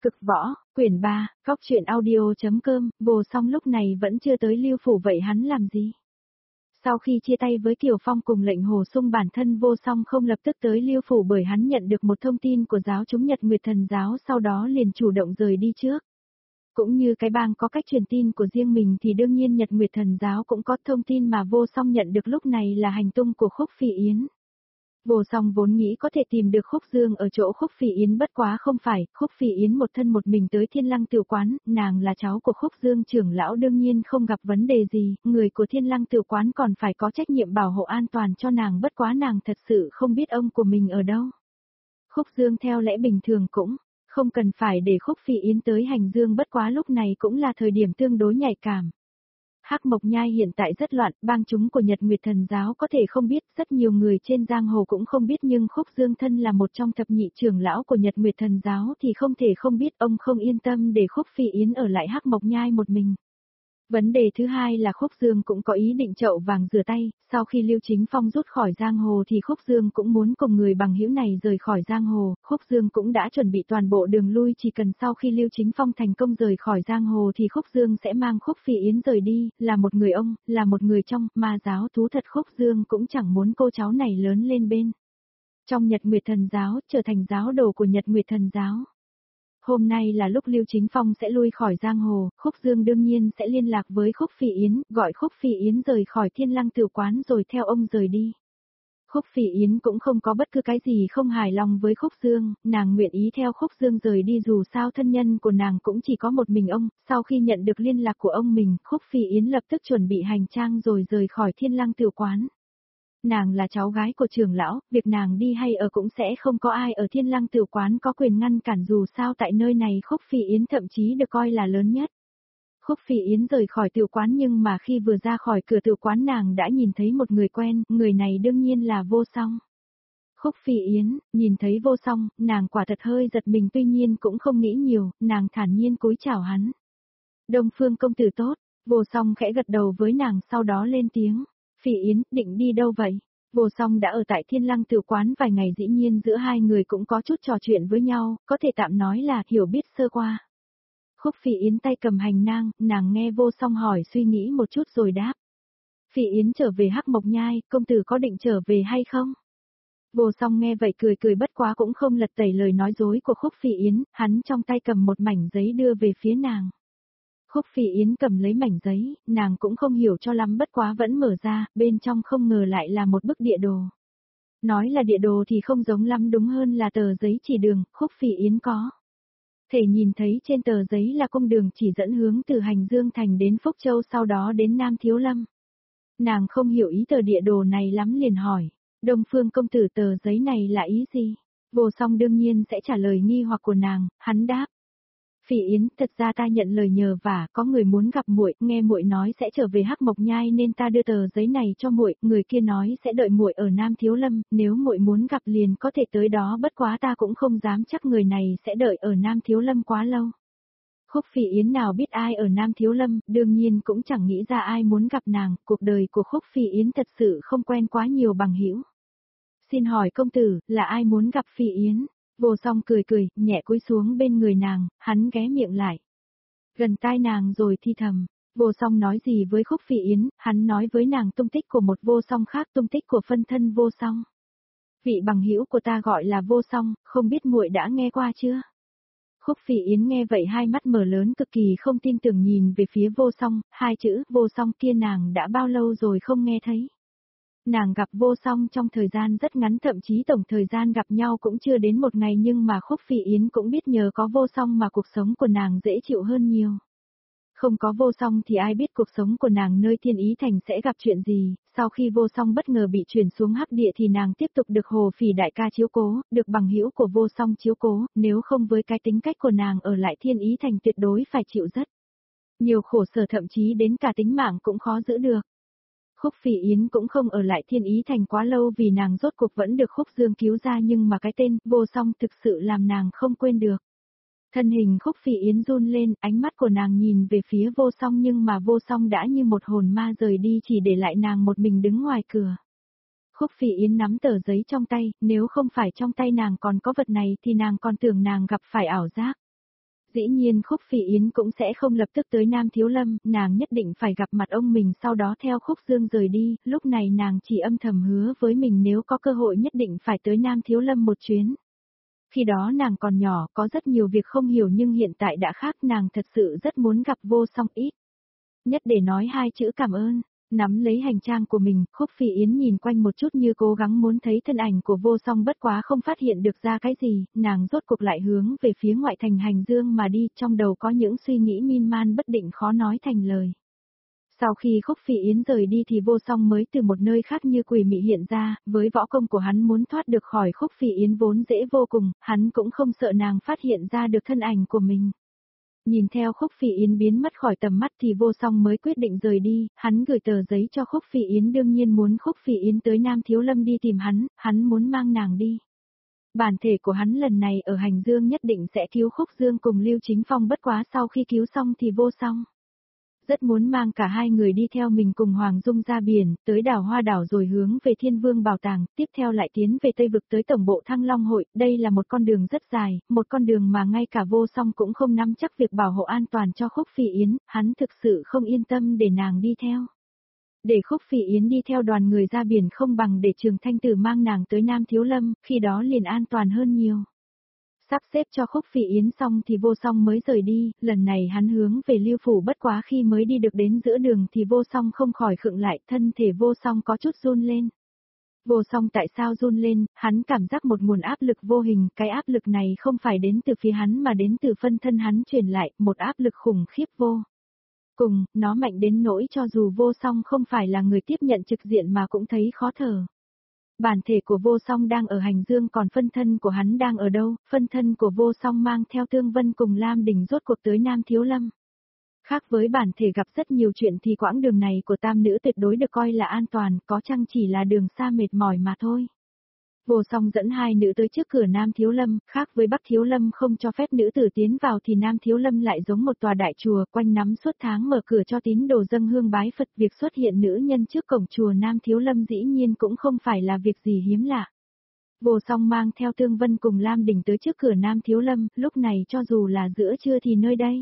Cực võ, quyển 3, góc truyện audio.com, Vô Song lúc này vẫn chưa tới Lưu Phủ vậy hắn làm gì? Sau khi chia tay với Kiều Phong cùng lệnh Hồ Sung bản thân Vô Song không lập tức tới Lưu Phủ bởi hắn nhận được một thông tin của giáo chúng Nhật Nguyệt Thần Giáo sau đó liền chủ động rời đi trước. Cũng như cái bang có cách truyền tin của riêng mình thì đương nhiên Nhật Nguyệt Thần Giáo cũng có thông tin mà Vô Song nhận được lúc này là hành tung của Khúc Phi Yến. Vô Song vốn nghĩ có thể tìm được Khúc Dương ở chỗ Khúc Phi Yến bất quá không phải, Khúc Phi Yến một thân một mình tới Thiên Lăng Tiểu Quán, nàng là cháu của Khúc Dương trưởng lão đương nhiên không gặp vấn đề gì, người của Thiên Lăng Tiểu Quán còn phải có trách nhiệm bảo hộ an toàn cho nàng bất quá nàng thật sự không biết ông của mình ở đâu. Khúc Dương theo lẽ bình thường cũng không cần phải để Khúc Phi Yến tới hành dương bất quá lúc này cũng là thời điểm tương đối nhạy cảm. Hắc Mộc Nhai hiện tại rất loạn, bang chúng của Nhật Nguyệt Thần Giáo có thể không biết, rất nhiều người trên giang hồ cũng không biết nhưng Khúc Dương thân là một trong thập nhị trưởng lão của Nhật Nguyệt Thần Giáo thì không thể không biết ông không yên tâm để Khúc Phi Yến ở lại Hắc Mộc Nhai một mình. Vấn đề thứ hai là Khúc Dương cũng có ý định chậu vàng rửa tay, sau khi Lưu Chính Phong rút khỏi giang hồ thì Khúc Dương cũng muốn cùng người bằng hữu này rời khỏi giang hồ, Khúc Dương cũng đã chuẩn bị toàn bộ đường lui chỉ cần sau khi Lưu Chính Phong thành công rời khỏi giang hồ thì Khúc Dương sẽ mang Khúc Phi Yến rời đi, là một người ông, là một người trong, ma giáo thú thật Khúc Dương cũng chẳng muốn cô cháu này lớn lên bên. Trong Nhật Nguyệt Thần Giáo, trở thành giáo đồ của Nhật Nguyệt Thần Giáo. Hôm nay là lúc Lưu Chính Phong sẽ lui khỏi giang hồ, Khúc Dương đương nhiên sẽ liên lạc với Khúc Phi Yến, gọi Khúc Phi Yến rời khỏi Thiên Lăng Tiểu Quán rồi theo ông rời đi. Khúc Phi Yến cũng không có bất cứ cái gì không hài lòng với Khúc Dương, nàng nguyện ý theo Khúc Dương rời đi dù sao thân nhân của nàng cũng chỉ có một mình ông, sau khi nhận được liên lạc của ông mình, Khúc Phi Yến lập tức chuẩn bị hành trang rồi rời khỏi Thiên Lăng Tiểu Quán. Nàng là cháu gái của trưởng lão, việc nàng đi hay ở cũng sẽ không có ai ở Thiên Lăng Tiểu Quán có quyền ngăn cản dù sao tại nơi này Khúc Phi Yến thậm chí được coi là lớn nhất. Khúc Phi Yến rời khỏi tiểu quán nhưng mà khi vừa ra khỏi cửa tiểu quán nàng đã nhìn thấy một người quen, người này đương nhiên là Vô Song. Khúc Phi Yến, nhìn thấy Vô Song, nàng quả thật hơi giật mình tuy nhiên cũng không nghĩ nhiều, nàng thản nhiên cúi chào hắn. Đông Phương công tử tốt, Vô Song khẽ gật đầu với nàng sau đó lên tiếng. Phi Yến, định đi đâu vậy? Vô Song đã ở tại Thiên Lăng Tiểu Quán vài ngày dĩ nhiên giữa hai người cũng có chút trò chuyện với nhau, có thể tạm nói là hiểu biết sơ qua. Khúc Phi Yến tay cầm hành nàng nghe Vô Song hỏi suy nghĩ một chút rồi đáp. Phi Yến trở về Hắc Mộc Nhai, công tử có định trở về hay không? Vô Song nghe vậy cười bất quá cũng không lật tẩy lời nói dối của Khúc Phi Yến, hắn trong tay cầm một mảnh giấy đưa về phía nàng. Khúc Phi Yến cầm lấy mảnh giấy, nàng cũng không hiểu cho lắm bất quá vẫn mở ra, bên trong không ngờ lại là một bức địa đồ. Nói là địa đồ thì không giống lắm đúng hơn là tờ giấy chỉ đường, Khúc Phi Yến có thể nhìn thấy trên tờ giấy là cung đường chỉ dẫn hướng từ Hành Dương Thành đến Phúc Châu sau đó đến Nam Thiếu Lâm. Nàng không hiểu ý tờ địa đồ này lắm liền hỏi, Đông Phương công tử tờ giấy này là ý gì? Vô Song đương nhiên sẽ trả lời nghi hoặc của nàng, hắn đáp. Phi Yến, thật ra ta nhận lời nhờ vả, có người muốn gặp muội, nghe muội nói sẽ trở về Hắc Mộc Nhai nên ta đưa tờ giấy này cho muội, người kia nói sẽ đợi muội ở Nam Thiếu Lâm, nếu muội muốn gặp liền có thể tới đó bất quá ta cũng không dám chắc người này sẽ đợi ở Nam Thiếu Lâm quá lâu. Khúc Phi Yến nào biết ai ở Nam Thiếu Lâm, đương nhiên cũng chẳng nghĩ ra ai muốn gặp nàng, cuộc đời của Khúc Phi Yến thật sự không quen quá nhiều bằng hữu. Xin hỏi công tử, là ai muốn gặp Phi Yến? Vô Song cười, nhẹ cúi xuống bên người nàng, hắn ghé miệng lại. Gần tai nàng rồi thi thầm. Vô Song nói gì với Khúc Phi Yến, hắn nói với nàng tung tích của một Vô Song khác tung tích của phân thân Vô Song. Vị bằng hữu của ta gọi là Vô Song, không biết muội đã nghe qua chưa? Khúc Phi Yến nghe vậy hai mắt mở lớn cực kỳ không tin tưởng nhìn về phía Vô Song, hai chữ Vô Song kia nàng đã bao lâu rồi không nghe thấy. Nàng gặp Vô Song trong thời gian rất ngắn thậm chí tổng thời gian gặp nhau cũng chưa đến một ngày nhưng mà Khúc Phi Yến cũng biết nhờ có Vô Song mà cuộc sống của nàng dễ chịu hơn nhiều. Không có Vô Song thì ai biết cuộc sống của nàng nơi Thiên Ý Thành sẽ gặp chuyện gì, sau khi Vô Song bất ngờ bị chuyển xuống Hắc Địa thì nàng tiếp tục được Hồ Phỉ đại ca chiếu cố, được bằng hữu của Vô Song chiếu cố, nếu không với cái tính cách của nàng ở lại Thiên Ý Thành tuyệt đối phải chịu rất nhiều khổ sở thậm chí đến cả tính mạng cũng khó giữ được. Khúc Phi Yến cũng không ở lại Thiên Ý Thành quá lâu vì nàng rốt cuộc vẫn được Khúc Dương cứu ra nhưng mà cái tên Vô Song thực sự làm nàng không quên được. Thân hình Khúc Phi Yến run lên, ánh mắt của nàng nhìn về phía Vô Song nhưng mà Vô Song đã như một hồn ma rời đi chỉ để lại nàng một mình đứng ngoài cửa. Khúc Phi Yến nắm tờ giấy trong tay, nếu không phải trong tay nàng còn có vật này thì nàng còn tưởng nàng gặp phải ảo giác. Dĩ nhiên Khúc Phi Yến cũng sẽ không lập tức tới Nam Thiếu Lâm, nàng nhất định phải gặp mặt ông mình sau đó theo Khúc Dương rời đi, lúc này nàng chỉ âm thầm hứa với mình nếu có cơ hội nhất định phải tới Nam Thiếu Lâm một chuyến. Khi đó nàng còn nhỏ, có rất nhiều việc không hiểu nhưng hiện tại đã khác, nàng thật sự rất muốn gặp Vô Song ít nhất để nói hai chữ cảm ơn. Nắm lấy hành trang của mình, Khúc Phi Yến nhìn quanh một chút như cố gắng muốn thấy thân ảnh của Vô Song, bất quá không phát hiện được ra cái gì, nàng rốt cuộc lại hướng về phía ngoại thành Hành Dương mà đi, trong đầu có những suy nghĩ miên man bất định khó nói thành lời. Sau khi Khúc Phi Yến rời đi thì Vô Song mới từ một nơi khác như quỷ mị hiện ra, với võ công của hắn muốn thoát được khỏi Khúc Phi Yến vốn dễ vô cùng, hắn cũng không sợ nàng phát hiện ra được thân ảnh của mình. Nhìn theo Khúc Phi Yến biến mất khỏi tầm mắt thì Vô Song mới quyết định rời đi, hắn gửi tờ giấy cho Khúc Phi Yến, đương nhiên muốn Khúc Phi Yến tới Nam Thiếu Lâm đi tìm hắn muốn mang nàng đi. Bản thể của hắn lần này ở Hành Dương nhất định sẽ cứu Khúc Dương cùng Lưu Chính Phong, bất quá sau khi cứu xong thì Vô Song rất muốn mang cả hai người đi theo mình cùng Hoàng Dung ra biển, tới đảo Hoa Đảo rồi hướng về Thiên Vương Bảo Tàng, tiếp theo lại tiến về Tây Vực tới Tổng bộ Thăng Long Hội, đây là một con đường rất dài, một con đường mà ngay cả Vô Song cũng không nắm chắc việc bảo hộ an toàn cho Khúc Phi Yến, hắn thực sự không yên tâm để nàng đi theo. Để Khúc Phi Yến đi theo đoàn người ra biển không bằng để Trường Thanh Tử mang nàng tới Nam Thiếu Lâm, khi đó liền an toàn hơn nhiều. Sắp xếp cho Khúc Phi Yến xong thì Vô Song mới rời đi, lần này hắn hướng về Lưu Phủ, bất quá khi mới đi được đến giữa đường thì Vô Song không khỏi khựng lại, thân thể Vô Song có chút run lên. Vô Song tại sao run lên, hắn cảm giác một nguồn áp lực vô hình, cái áp lực này không phải đến từ phía hắn mà đến từ phân thân hắn truyền lại, một áp lực khủng khiếp vô cùng, nó mạnh đến nỗi cho dù Vô Song không phải là người tiếp nhận trực diện mà cũng thấy khó thở. Bản thể của Vô Song đang ở Hành Dương, còn phân thân của hắn đang ở đâu? Phân thân của Vô Song mang theo Tương Vân cùng Lam Đình rốt cuộc tới Nam Thiếu Lâm. Khác với bản thể gặp rất nhiều chuyện thì quãng đường này của tam nữ tuyệt đối được coi là an toàn, có chăng chỉ là đường xa mệt mỏi mà thôi. Vô Song dẫn hai nữ tới trước cửa Nam Thiếu Lâm, khác với Bắc Thiếu Lâm không cho phép nữ tử tiến vào thì Nam Thiếu Lâm lại giống một tòa đại chùa, quanh năm suốt tháng mở cửa cho tín đồ dâng hương bái Phật, việc xuất hiện nữ nhân trước cổng chùa Nam Thiếu Lâm dĩ nhiên cũng không phải là việc gì hiếm lạ. Vô Song mang theo Tương Vân cùng Lam Đình tới trước cửa Nam Thiếu Lâm, lúc này cho dù là giữa trưa thì nơi đây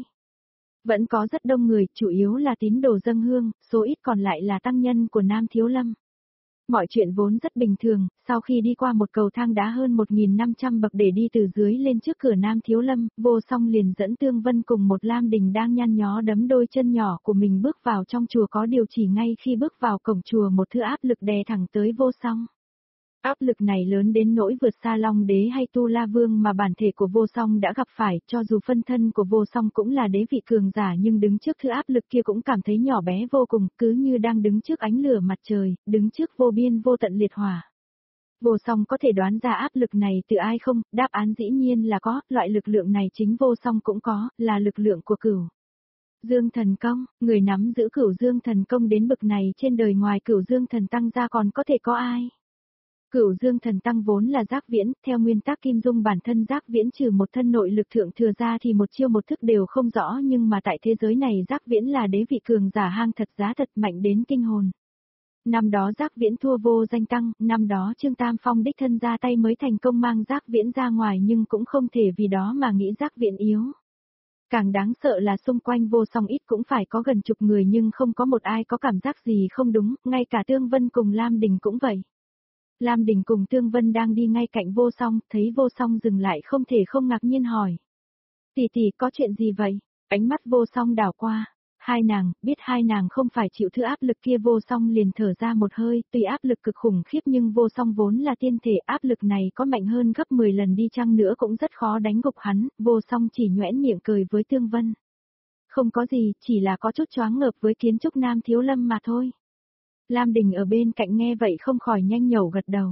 vẫn có rất đông người, chủ yếu là tín đồ dâng hương, số ít còn lại là tăng nhân của Nam Thiếu Lâm. Mọi chuyện vốn rất bình thường, sau khi đi qua một cầu thang đá hơn 1.500 bậc để đi từ dưới lên trước cửa Nam Thiếu Lâm, Vô Song liền dẫn Tương Vân cùng một Lam Đình đang nhăn nhó đấm đôi chân nhỏ của mình bước vào trong chùa, có điều chỉ ngay khi bước vào cổng chùa một thứ áp lực đè thẳng tới Vô Song. Áp lực này lớn đến nỗi vượt xa Long Đế hay Tu La Vương mà bản thể của Vô Song đã gặp phải, cho dù phân thân của Vô Song cũng là đế vị cường giả nhưng đứng trước thứ áp lực kia cũng cảm thấy nhỏ bé vô cùng, cứ như đang đứng trước ánh lửa mặt trời, đứng trước vô biên vô tận liệt hỏa. Vô Song có thể đoán ra áp lực này từ ai không? Đáp án dĩ nhiên là có, loại lực lượng này chính Vô Song cũng có, là lực lượng của Cửu Dương Thần Công, người nắm giữ Cửu Dương Thần Công đến bậc này trên đời ngoài Cửu Dương Thần Tăng ra còn có thể có ai? Cửu Dương Thần Tăng vốn là Giác Viễn, theo nguyên tắc Kim Dung bản thân Giác Viễn trừ một thân nội lực thượng thừa ra thì một chiêu một thức đều không rõ, nhưng mà tại thế giới này Giác Viễn là đế vị cường giả hang thật giá thật, mạnh đến kinh hồn. Năm đó Giác Viễn thua Vô Danh Tăng, năm đó Trương Tam Phong đích thân ra tay mới thành công mang Giác Viễn ra ngoài, nhưng cũng không thể vì đó mà nghĩ Giác Viễn yếu. Càng đáng sợ là xung quanh Vô Song ít cũng phải có gần chục người nhưng không có một ai có cảm giác gì không đúng, ngay cả Tương Vân cùng Lam Đình cũng vậy. Lam Đình cùng Tương Vân đang đi ngay cạnh Vô Song, thấy Vô Song dừng lại không thể không ngạc nhiên hỏi. Tỷ tỷ có chuyện gì vậy? Ánh mắt Vô Song đảo qua. Hai nàng, biết hai nàng không phải chịu thứ áp lực kia, Vô Song liền thở ra một hơi, tuy áp lực cực khủng khiếp nhưng Vô Song vốn là tiên thể, áp lực này có mạnh hơn gấp 10 lần đi chăng nữa cũng rất khó đánh gục hắn, Vô Song chỉ nhoẻn miệng cười với Tương Vân. Không có gì, chỉ là có chút choáng ngợp với kiến trúc Nam Thiếu Lâm mà thôi. Lam Đình ở bên cạnh nghe vậy không khỏi nhanh nhẩu gật đầu.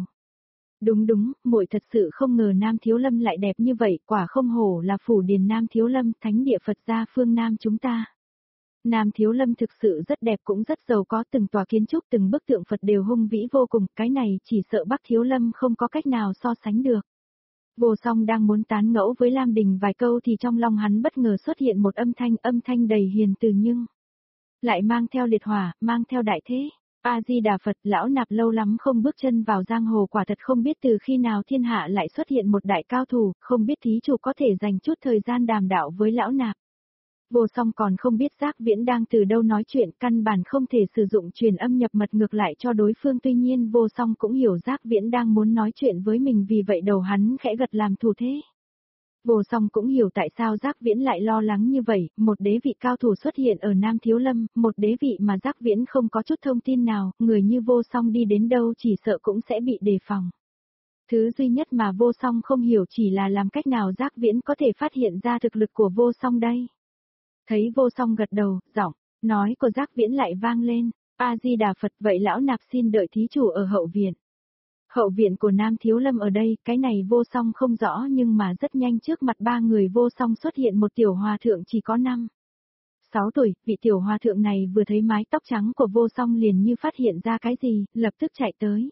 Đúng, muội thật sự không ngờ Nam Thiếu Lâm lại đẹp như vậy, quả không hổ là phủ điền Nam Thiếu Lâm, thánh địa Phật gia phương Nam chúng ta. Nam Thiếu Lâm thực sự rất đẹp cũng rất giàu có, từng tòa kiến trúc từng bức tượng Phật đều hung vĩ vô cùng, cái này chỉ sợ Bắc Thiếu Lâm không có cách nào so sánh được. Vô Song đang muốn tán ngẫu với Lam Đình vài câu thì trong lòng hắn bất ngờ xuất hiện một âm thanh đầy hiền từ nhưng lại mang theo liệt hỏa, mang theo đại thế. A-di-đà Phật, lão nạp lâu lắm không bước chân vào giang hồ, quả thật không biết từ khi nào thiên hạ lại xuất hiện một đại cao thủ, không biết thí chủ có thể dành chút thời gian đàm đạo với lão nạp. Vô Song còn không biết Giác Viễn đang từ đâu nói chuyện, căn bản không thể sử dụng truyền âm nhập mật ngược lại cho đối phương, tuy nhiên Vô Song cũng hiểu Giác Viễn đang muốn nói chuyện với mình, vì vậy đầu hắn khẽ gật làm thủ thế. Vô Song cũng hiểu tại sao Giác Viễn lại lo lắng như vậy, một đế vị cao thủ xuất hiện ở Nam Thiếu Lâm, một đế vị mà Giác Viễn không có chút thông tin nào, người như Vô Song đi đến đâu chỉ sợ cũng sẽ bị đề phòng. Thứ duy nhất mà Vô Song không hiểu chỉ là làm cách nào Giác Viễn có thể phát hiện ra thực lực của Vô Song đây. Thấy Vô Song gật đầu, giọng nói của Giác Viễn lại vang lên, A-di-đà Phật, vậy lão nạp xin đợi thí chủ ở hậu viện. Hậu viện của Nam Thiếu Lâm ở đây, cái này Vô Song không rõ, nhưng mà rất nhanh trước mặt ba người Vô Song xuất hiện một tiểu hòa thượng chỉ có 6 tuổi, vị tiểu hòa thượng này vừa thấy mái tóc trắng của Vô Song liền như phát hiện ra cái gì, lập tức chạy tới.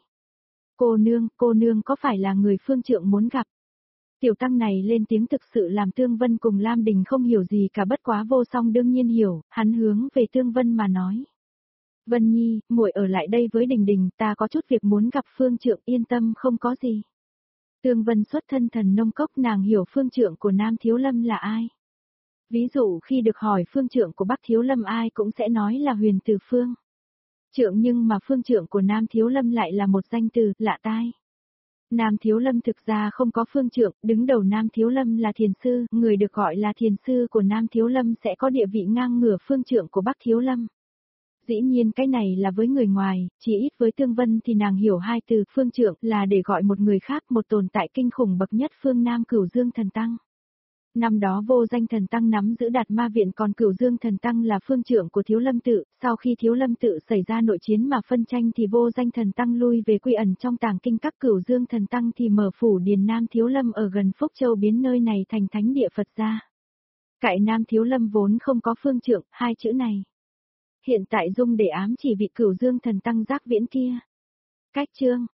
Cô nương có phải là người phương trượng muốn gặp? Tiểu tăng này lên tiếng thực sự làm Tương Vân cùng Lam Đình không hiểu gì cả, bất quá Vô Song đương nhiên hiểu, hắn hướng về Tương Vân mà nói. Vân Nhi, muội ở lại đây với Đình Đình, ta có chút việc muốn gặp phương trượng, yên tâm không có gì. Tương Vân xuất thân Thần Nông Cốc, nàng hiểu phương trượng của Nam Thiếu Lâm là ai. Ví dụ khi được hỏi phương trượng của Bắc Thiếu Lâm ai cũng sẽ nói là Huyền Từ Phương Trượng, nhưng mà phương trượng của Nam Thiếu Lâm lại là một danh từ lạ tai. Nam Thiếu Lâm thực ra không có phương trượng, đứng đầu Nam Thiếu Lâm là thiền sư, người được gọi là thiền sư của Nam Thiếu Lâm sẽ có địa vị ngang ngửa phương trượng của Bắc Thiếu Lâm. Dĩ nhiên cái này là với người ngoài, chỉ ít với Tương Vân thì nàng hiểu hai từ phương trượng là để gọi một người khác, một tồn tại kinh khủng bậc nhất phương Nam Cửu Dương Thần Tăng. Năm đó Vô Danh Thần Tăng nắm giữ Đạt Ma Viện, còn Cửu Dương Thần Tăng là phương trượng của Thiếu Lâm Tự, sau khi Thiếu Lâm Tự xảy ra nội chiến mà phân tranh thì Vô Danh Thần Tăng lui về quy ẩn trong tàng kinh các, Cửu Dương Thần Tăng thì mở phủ điền Nam Thiếu Lâm ở gần Phúc Châu, biến nơi này thành thánh địa Phật gia. Cạnh Nam Thiếu Lâm vốn không có phương trượng, hai chữ này hiện tại dùng để ám chỉ vị Cửu Dương Thần Tăng Giác Viễn kia. Cách chương